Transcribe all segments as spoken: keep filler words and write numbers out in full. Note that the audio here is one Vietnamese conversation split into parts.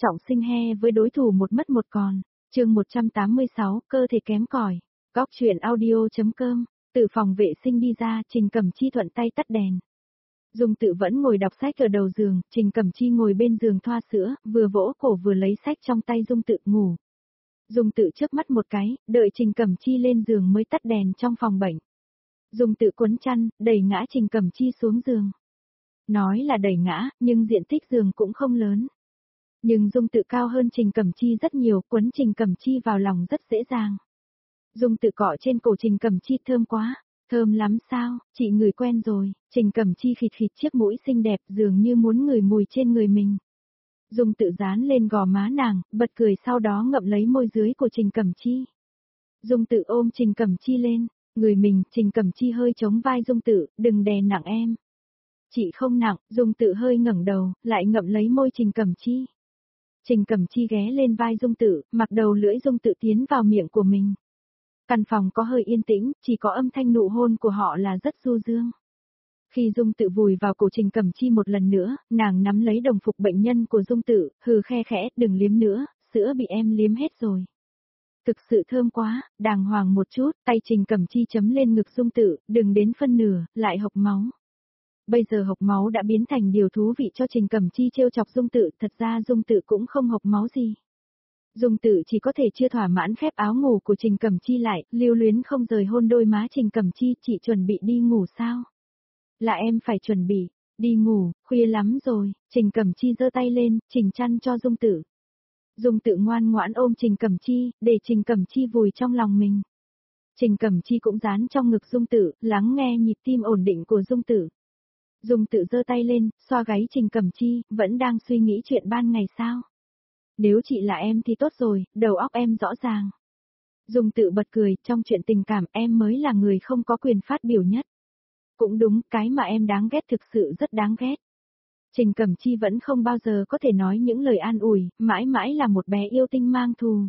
trọng sinh he với đối thủ một mất một còn. Chương một trăm tám mươi sáu, cơ thể kém cỏi. Góc truyện audio.com. Từ phòng vệ sinh đi ra, Trình Cẩm Chi thuận tay tắt đèn. Dung Tự vẫn ngồi đọc sách ở đầu giường, Trình Cẩm Chi ngồi bên giường thoa sữa, vừa vỗ cổ vừa lấy sách trong tay Dung Tự ngủ. Dung Tự chớp mắt một cái, đợi Trình Cẩm Chi lên giường mới tắt đèn trong phòng bệnh. Dung Tự quấn chăn, đẩy ngã Trình Cẩm Chi xuống giường. Nói là đẩy ngã, nhưng diện tích giường cũng không lớn. Nhưng Dung Tự cao hơn Trình Cẩm Chi rất nhiều, quấn Trình Cẩm Chi vào lòng rất dễ dàng. Dung Tự cọ trên cổ Trình Cẩm Chi, thơm quá, thơm lắm sao, chị ngửi quen rồi. Trình Cẩm Chi khịt khịt chiếc mũi xinh đẹp dường như muốn ngửi mùi trên người mình. Dung Tự dán lên gò má nàng, bật cười sau đó ngậm lấy môi dưới của Trình Cẩm Chi. Dung Tự ôm Trình Cẩm Chi lên, người mình, Trình Cẩm Chi hơi chống vai Dung Tự, đừng đè nặng em. Chị không nặng, Dung Tự hơi ngẩng đầu, lại ngậm lấy môi Trình Cẩm Chi. Trình Cẩm Chi ghé lên vai Dung Tự, mặc đầu lưỡi Dung Tự tiến vào miệng của mình. Căn phòng có hơi yên tĩnh, chỉ có âm thanh nụ hôn của họ là rất du dương. Khi Dung Tự vùi vào cổ Trình Cẩm Chi một lần nữa, nàng nắm lấy đồng phục bệnh nhân của Dung Tự, hừ khe khẽ, đừng liếm nữa, sữa bị em liếm hết rồi. Thực sự thơm quá, đàng hoàng một chút, tay Trình Cẩm Chi chấm lên ngực Dung Tự, đừng đến phân nửa, lại hộc máu. Bây giờ hộc máu đã biến thành điều thú vị cho Trình Cẩm Chi trêu chọc Dung Tự, thật ra Dung Tự cũng không hộc máu gì. Dung Tự chỉ có thể chưa thỏa mãn khép áo ngủ của Trình Cẩm Chi lại, lưu luyến không rời hôn đôi má Trình Cẩm Chi, chị chuẩn bị đi ngủ sao? Là em phải chuẩn bị, đi ngủ, khuya lắm rồi. Trình Cẩm Chi giơ tay lên, chỉnh chăn cho Dung Tự. Dung Tự ngoan ngoãn ôm Trình Cẩm Chi, để Trình Cẩm Chi vùi trong lòng mình. Trình Cẩm Chi cũng dán trong ngực Dung Tự, lắng nghe nhịp tim ổn định của Dung Tự. Dung Tự giơ tay lên, xoa gáy Trình Cẩm Chi, vẫn đang suy nghĩ chuyện ban ngày sao? Nếu chị là em thì tốt rồi, đầu óc em rõ ràng. Dung Tự bật cười, trong chuyện tình cảm em mới là người không có quyền phát biểu nhất. Cũng đúng, cái mà em đáng ghét thực sự rất đáng ghét. Trình Cẩm Chi vẫn không bao giờ có thể nói những lời an ủi, mãi mãi là một bé yêu tinh mang thù.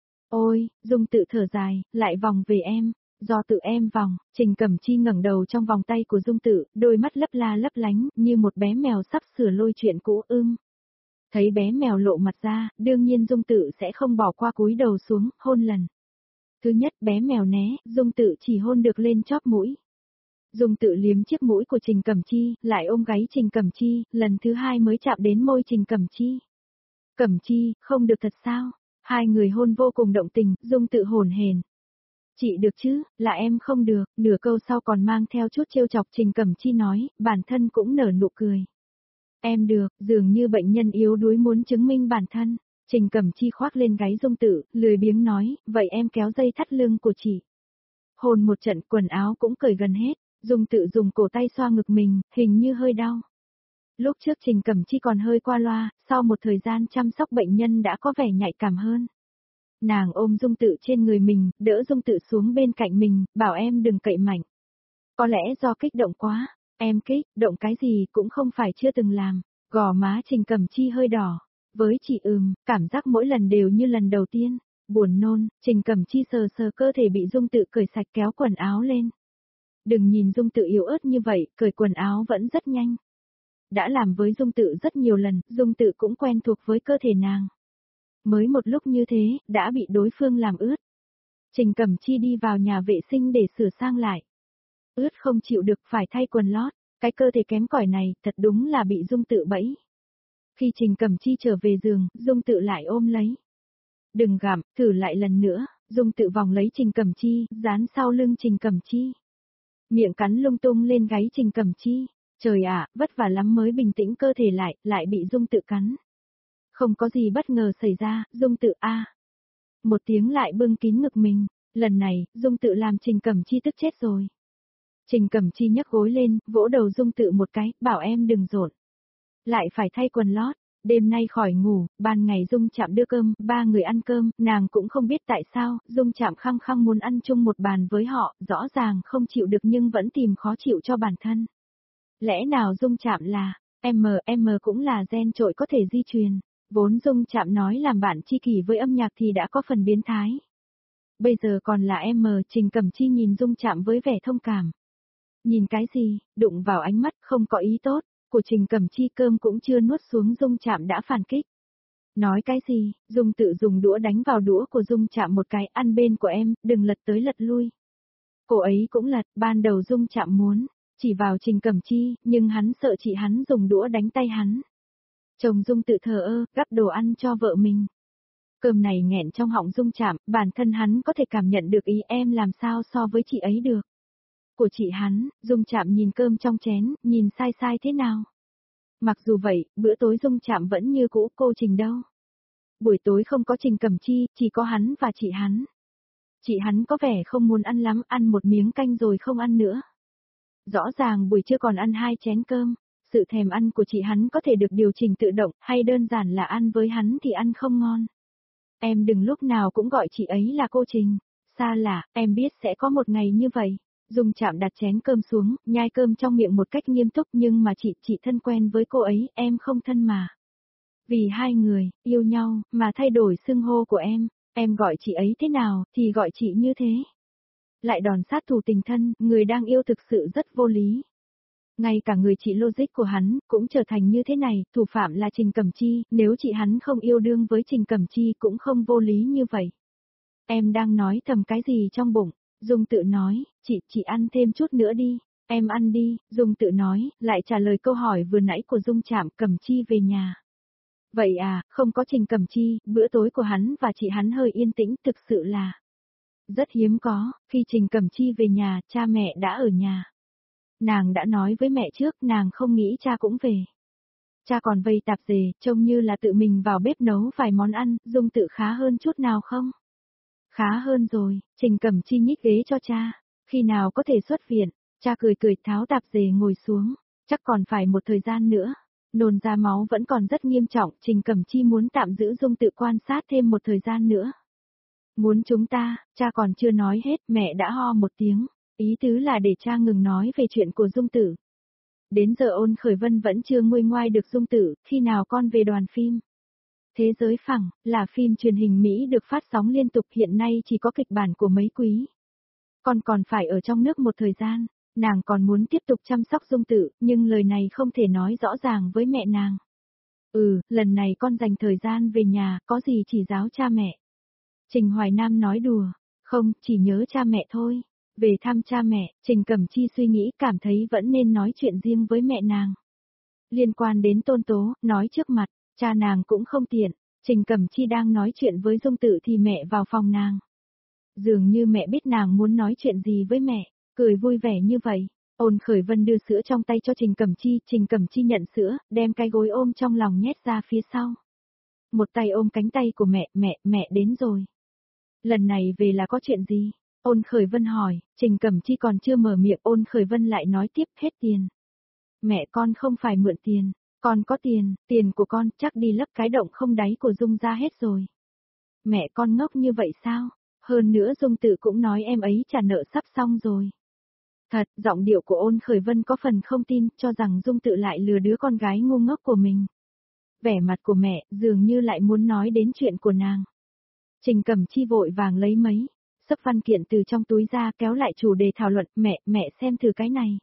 Ôi, Dung Tự thở dài, lại vòng về em, do tự em vòng. Trình Cẩm Chi ngẩng đầu trong vòng tay của Dung Tự, đôi mắt lấp la lấp lánh, như một bé mèo sắp sửa lôi chuyện cũ ưm. Thấy bé mèo lộ mặt ra, đương nhiên Dung Tự sẽ không bỏ qua, cúi đầu xuống, hôn lần. Thứ nhất bé mèo né, Dung Tự chỉ hôn được lên chóp mũi. Dung Tự liếm chiếc mũi của Trình Cẩm Chi, lại ôm gáy Trình Cẩm Chi, lần thứ hai mới chạm đến môi Trình Cẩm Chi. Cẩm Chi, không được thật sao? Hai người hôn vô cùng động tình, Dung Tự hổn hển. Chị được chứ, là em không được, nửa câu sau còn mang theo chút trêu chọc. Trình Cẩm Chi nói, bản thân cũng nở nụ cười. Em được, dường như bệnh nhân yếu đuối muốn chứng minh bản thân. Trình Cẩm Chi khoác lên gáy Dung Tự, lười biếng nói, vậy em kéo dây thắt lưng của chị. Hôn một trận, quần áo cũng cởi gần hết. Dung Tự dùng cổ tay xoa ngực mình, hình như hơi đau. Lúc trước Trình Cẩm Chi còn hơi qua loa, sau một thời gian chăm sóc bệnh nhân đã có vẻ nhạy cảm hơn. Nàng ôm Dung Tự trên người mình, đỡ Dung Tự xuống bên cạnh mình, bảo em đừng cậy mạnh. Có lẽ do kích động quá, em kích, động cái gì cũng không phải chưa từng làm. Gò má Trình Cẩm Chi hơi đỏ. Với chị ừm, cảm giác mỗi lần đều như lần đầu tiên. Buồn nôn, Trình Cẩm Chi sờ sờ cơ thể bị Dung Tự cởi sạch, kéo quần áo lên. Đừng nhìn Dung Tự yếu ớt như vậy, cởi quần áo vẫn rất nhanh. Đã làm với Dung Tự rất nhiều lần, Dung Tự cũng quen thuộc với cơ thể nàng. Mới một lúc như thế, đã bị đối phương làm ướt. Trình Cẩm Chi đi vào nhà vệ sinh để sửa sang lại. Ướt không chịu được, phải thay quần lót. Cái cơ thể kém cỏi này, thật đúng là bị Dung Tự bẫy. Khi Trình Cẩm Chi trở về giường, Dung Tự lại ôm lấy. Đừng gặm, thử lại lần nữa. Dung Tự vòng lấy Trình Cẩm Chi, dán sau lưng Trình Cẩm Chi. Miệng cắn lung tung lên gáy Trình Cẩm Chi. Trời ạ, vất vả lắm mới bình tĩnh cơ thể lại, lại bị Dung Tự cắn. Không có gì bất ngờ xảy ra, Dung Tự a. À. Một tiếng lại bưng kín ngực mình. Lần này, Dung Tự làm Trình Cẩm Chi tức chết rồi. Trình Cẩm Chi nhấc gối lên, vỗ đầu Dung Tự một cái, bảo em đừng rộn. Lại phải thay quần lót. Đêm nay khỏi ngủ, ban ngày Dung Trạm đưa cơm, ba người ăn cơm, nàng cũng không biết tại sao, Dung Trạm khăng khăng muốn ăn chung một bàn với họ, rõ ràng không chịu được nhưng vẫn tìm khó chịu cho bản thân. Lẽ nào Dung Trạm là, M, M cũng là gen trội có thể di truyền, vốn Dung Trạm nói làm bạn tri kỷ với âm nhạc thì đã có phần biến thái. Bây giờ còn là M, Trình Cẩm Chi nhìn Dung Trạm với vẻ thông cảm. Nhìn cái gì, đụng vào ánh mắt không có ý tốt của Trình Cẩm Chi, cơm cũng chưa nuốt xuống Dung Trạm đã phản kích. Nói cái gì, Dung Tự dùng đũa đánh vào đũa của Dung Trạm một cái, ăn bên của em, đừng lật tới lật lui. Cô ấy cũng lật, ban đầu Dung Trạm muốn, chỉ vào Trình Cẩm Chi, nhưng hắn sợ chị hắn dùng đũa đánh tay hắn. Chồng Dung Tự thờ ơ, gắp đồ ăn cho vợ mình. Cơm này nghẹn trong họng Dung Trạm, bản thân hắn có thể cảm nhận được ý em làm sao so với chị ấy được. Của chị hắn, Dung Trạm nhìn cơm trong chén, nhìn sai sai thế nào. Mặc dù vậy, bữa tối Dung Trạm vẫn như cũ, cô Trình đâu. Buổi tối không có Trình Cẩm Chi, chỉ có hắn và chị hắn. Chị hắn có vẻ không muốn ăn lắm, ăn một miếng canh rồi không ăn nữa. Rõ ràng buổi trưa còn ăn hai chén cơm, sự thèm ăn của chị hắn có thể được điều chỉnh tự động, hay đơn giản là ăn với hắn thì ăn không ngon. Em đừng lúc nào cũng gọi chị ấy là cô Trình. Xa lạ, em biết sẽ có một ngày như vậy. Dung Trạm đặt chén cơm xuống, nhai cơm trong miệng một cách nghiêm túc, nhưng mà chị, chị thân quen với cô ấy, em không thân mà. Vì hai người, yêu nhau, mà thay đổi xưng hô của em, em gọi chị ấy thế nào, thì gọi chị như thế. Lại đòn sát thủ tình thân, người đang yêu thực sự rất vô lý. Ngay cả người chị logic của hắn, cũng trở thành như thế này, thủ phạm là Trình Cẩm Chi, nếu chị hắn không yêu đương với Trình Cẩm Chi cũng không vô lý như vậy. Em đang nói thầm cái gì trong bụng? Dung Tự nói, chị, chị ăn thêm chút nữa đi, em ăn đi, Dung Tự nói, lại trả lời câu hỏi vừa nãy của Dung Trạm, Cẩm Chi về nhà. Vậy à, không có Trình Cẩm Chi, bữa tối của hắn và chị hắn hơi yên tĩnh, thực sự là rất hiếm có, khi Trình Cẩm Chi về nhà, cha mẹ đã ở nhà. Nàng đã nói với mẹ trước, nàng không nghĩ cha cũng về. Cha còn vây tạp dề, trông như là tự mình vào bếp nấu vài món ăn, Dung Tự khá hơn chút nào không? Khá hơn rồi, Trình Cẩm Chi nhích ghế cho cha, khi nào có thể xuất viện, cha cười cười tháo tạp dề ngồi xuống, chắc còn phải một thời gian nữa. Nôn ra máu vẫn còn rất nghiêm trọng, Trình Cẩm Chi muốn tạm giữ Dung Tự quan sát thêm một thời gian nữa. Muốn chúng ta, cha còn chưa nói hết, mẹ đã ho một tiếng, ý tứ là để cha ngừng nói về chuyện của Dung Tử. Đến giờ Ôn Khởi Vân vẫn chưa nguôi ngoai được Dung Tử, khi nào con về đoàn phim? Thế giới phẳng, là phim truyền hình Mỹ được phát sóng liên tục, hiện nay chỉ có kịch bản của mấy quý. Con còn phải ở trong nước một thời gian, nàng còn muốn tiếp tục chăm sóc Dung Tử, nhưng lời này không thể nói rõ ràng với mẹ nàng. Ừ, lần này con dành thời gian về nhà, có gì chỉ giáo cha mẹ. Trình Hoài Nam nói đùa, không, chỉ nhớ cha mẹ thôi. Về thăm cha mẹ, Trình Cẩm Chi suy nghĩ cảm thấy vẫn nên nói chuyện riêng với mẹ nàng. Liên quan đến Tôn Tố, nói trước mặt, cha nàng cũng không tiện, Trình Cẩm Chi đang nói chuyện với Dung Tự thì mẹ vào phòng nàng. Dường như mẹ biết nàng muốn nói chuyện gì với mẹ, cười vui vẻ như vậy. Ôn Khởi Vân đưa sữa trong tay cho Trình Cẩm Chi, Trình Cẩm Chi nhận sữa, đem cái gối ôm trong lòng nhét ra phía sau. Một tay ôm cánh tay của mẹ, mẹ, mẹ đến rồi. Lần này về là có chuyện gì? Ôn Khởi Vân hỏi, Trình Cẩm Chi còn chưa mở miệng, Ôn Khởi Vân lại nói tiếp, hết tiền. Mẹ con không phải mượn tiền, con có tiền, tiền của con chắc đi lấp cái động không đáy của Dung ra hết rồi. Mẹ con ngốc như vậy sao? Hơn nữa Dung Tự cũng nói em ấy trả nợ sắp xong rồi. Thật, giọng điệu của Ôn Khởi Vân có phần không tin, cho rằng Dung Tự lại lừa đứa con gái ngu ngốc của mình. Vẻ mặt của mẹ, dường như lại muốn nói đến chuyện của nàng. Trình Cẩm Chi vội vàng lấy mấy sấp văn kiện từ trong túi ra, kéo lại chủ đề thảo luận, mẹ, mẹ xem thử cái này.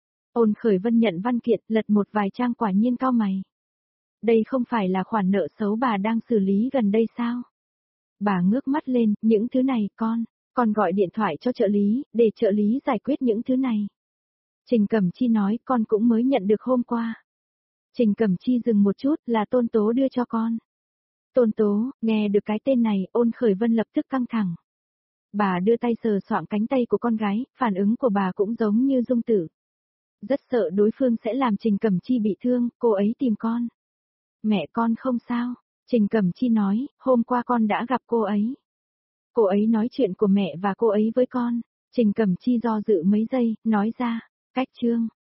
Ôn Khởi Vân nhận văn kiện, lật một vài trang, quả nhiên cau mày. Đây không phải là khoản nợ xấu bà đang xử lý gần đây sao? Bà ngước mắt lên, những thứ này, con, con gọi điện thoại cho trợ lý, để trợ lý giải quyết những thứ này. Trình Cẩm Chi nói, con cũng mới nhận được hôm qua. Trình Cẩm Chi dừng một chút, là Tôn Tố đưa cho con. Tôn Tố, nghe được cái tên này, Ôn Khởi Vân lập tức căng thẳng. Bà đưa tay sờ soạng cánh tay của con gái, phản ứng của bà cũng giống như Dung Tử. Rất sợ đối phương sẽ làm Trình Cẩm Chi bị thương, cô ấy tìm con. Mẹ con không sao, Trình Cẩm Chi nói, hôm qua con đã gặp cô ấy. Cô ấy nói chuyện của mẹ và cô ấy với con. Trình Cẩm Chi do dự mấy giây, nói ra, cách chương.